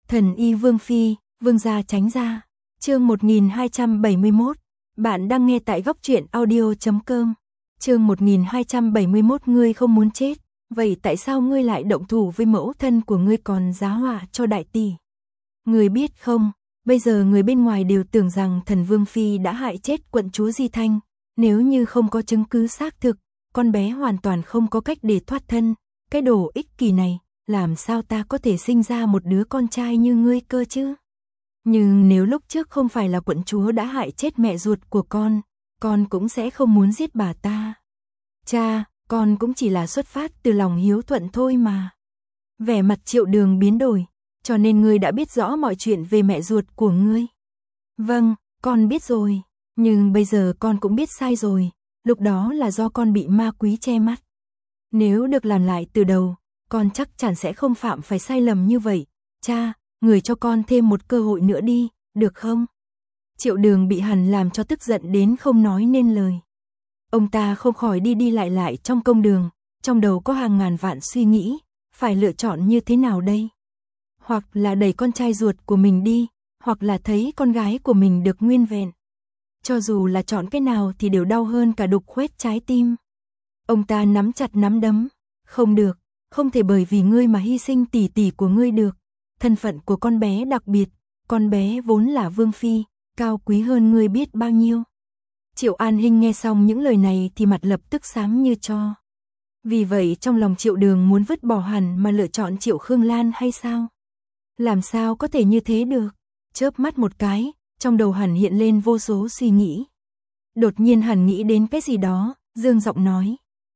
Thần y Vương Phi, Vương gia tránh ra. Chương 1271. Bạn đang nghe tại góc truyện audio.com. Chương 1271. Ngươi không muốn chết, vậy tại sao ngươi lại động thủ với mẫu thân của ngươi còn giá họa cho đại tỷ? Ngươi biết không, bây giờ người bên ngoài đều tưởng rằng thần Vương Phi đã hại chết quận chúa Di Thanh. Nếu như không có chứng cứ xác thực, con bé hoàn toàn không có cách để thoát thân. Cái đồ ích kỷ này, làm sao ta có thể sinh ra một đứa con trai như ngươi cơ chứ? Nhưng nếu lúc trước không phải là quận chúa đã hại chết mẹ ruột của con cũng sẽ không muốn giết bà ta. Cha, con cũng chỉ là xuất phát từ lòng hiếu thuận thôi mà. Vẻ mặt Triệu Đường biến đổi, cho nên ngươi đã biết rõ mọi chuyện về mẹ ruột của ngươi. Vâng, con biết rồi, nhưng bây giờ con cũng biết sai rồi, lúc đó là do con bị ma quý che mắt. Nếu được làm lại từ đầu, con chắc chắn sẽ không phạm phải sai lầm như vậy. Cha, người cho con thêm một cơ hội nữa đi, được không? Triệu Đường bị hắn làm cho tức giận đến không nói nên lời. Ông ta không khỏi đi lại trong công đường, trong đầu có hàng ngàn vạn suy nghĩ, phải lựa chọn như thế nào đây? Hoặc là đẩy con trai ruột của mình đi, hoặc là thấy con gái của mình được nguyên vẹn. Cho dù là chọn cái nào thì đều đau hơn cả đục khoét trái tim. Ông ta nắm chặt nắm đấm, không được, không thể bởi vì ngươi mà hy sinh tỷ tỷ của ngươi được. Thân phận của con bé đặc biệt, con bé vốn là Vương Phi, cao quý hơn ngươi biết bao nhiêu. Triệu An Hinh nghe xong những lời này thì mặt lập tức xám như tro. Vì vậy trong lòng Triệu Đường muốn vứt bỏ hẳn mà lựa chọn Triệu Khương Lan hay sao? Làm sao có thể như thế được? Chớp mắt một cái, trong đầu hẳn hiện lên vô số suy nghĩ. Đột nhiên hẳn nghĩ đến cái gì đó, dương giọng nói.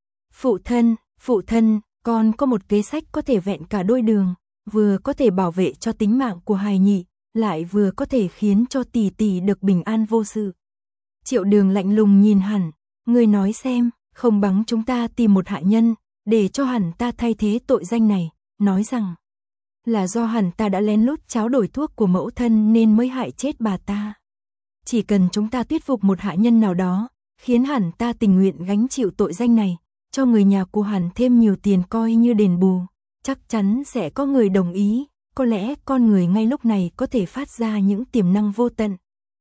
Phụ thân, con có một kế sách có thể vẹn cả đôi đường, vừa có thể bảo vệ cho tính mạng của hài nhị, lại vừa có thể khiến cho tỷ tỷ được bình an vô sự. Triệu Đường lạnh lùng nhìn hẳn, ngươi nói xem, không bằng chúng ta tìm một hại nhân, để cho hẳn ta thay thế tội danh này, nói rằng là do hẳn ta đã lén lút tráo đổi thuốc của mẫu thân nên mới hại chết bà ta. Chỉ cần chúng ta thuyết phục một hại nhân nào đó, khiến hẳn ta tình nguyện gánh chịu tội danh này, cho người nhà của hẳn thêm nhiều tiền coi như đền bù, chắc chắn sẽ có người đồng ý, có lẽ con người ngay lúc này có thể phát ra những tiềm năng vô tận.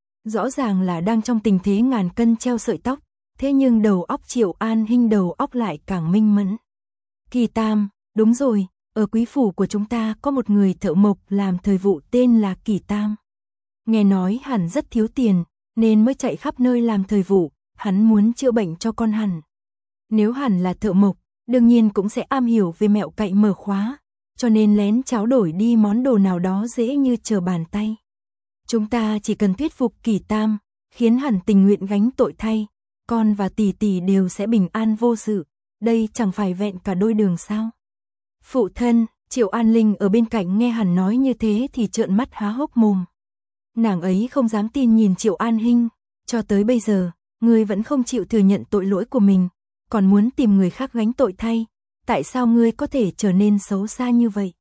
Rõ ràng là đang trong tình thế ngàn cân treo sợi tóc, thế nhưng đầu óc Triệu An Hinh đầu óc lại càng minh mẫn. Kỳ Tam, đúng rồi, ở quý phủ của chúng ta có một người thợ mộc làm thời vụ tên là Kỳ Tam. Nghe nói hẳn rất thiếu tiền, nên mới chạy khắp nơi làm thời vụ, hắn muốn chữa bệnh cho con hẳn. Nếu hẳn là thợ mộc, đương nhiên cũng sẽ am hiểu về mẹo cậy mở khóa, cho nên lén tráo đổi đi món đồ nào đó dễ như trở bàn tay. Chúng ta chỉ cần thuyết phục Kỳ Tam, khiến hẳn tình nguyện gánh tội thay, con và tỷ tỷ đều sẽ bình an vô sự, đây chẳng phải vẹn cả đôi đường sao? Phụ thân, Triệu An Linh ở bên cạnh nghe hẳn nói như thế thì trợn mắt há hốc mồm. Nàng ấy không dám tin nhìn Triệu An Hinh, cho tới bây giờ, ngươi vẫn không chịu thừa nhận tội lỗi của mình, còn muốn tìm người khác gánh tội thay, tại sao ngươi có thể trở nên xấu xa như vậy?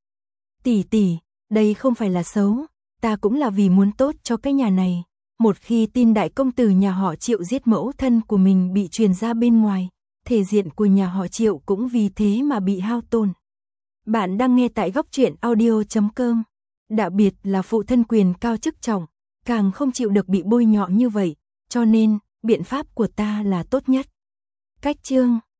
Tỷ, đây không phải là xấu, ta cũng là vì muốn tốt cho cái nhà này. Một khi tin đại công tử nhà họ Triệu giết mẫu thân của mình bị truyền ra bên ngoài, thể diện của nhà họ Triệu cũng vì thế mà bị hao tổn. Bạn đang nghe tại góc truyện audio.com. Đặc biệt là phụ thân quyền cao chức trọng, càng không chịu được bị bôi nhọ như vậy, cho nên biện pháp của ta là tốt nhất. Cách chương